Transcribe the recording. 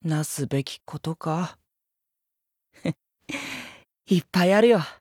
なすべきことか。いっぱいあるよ。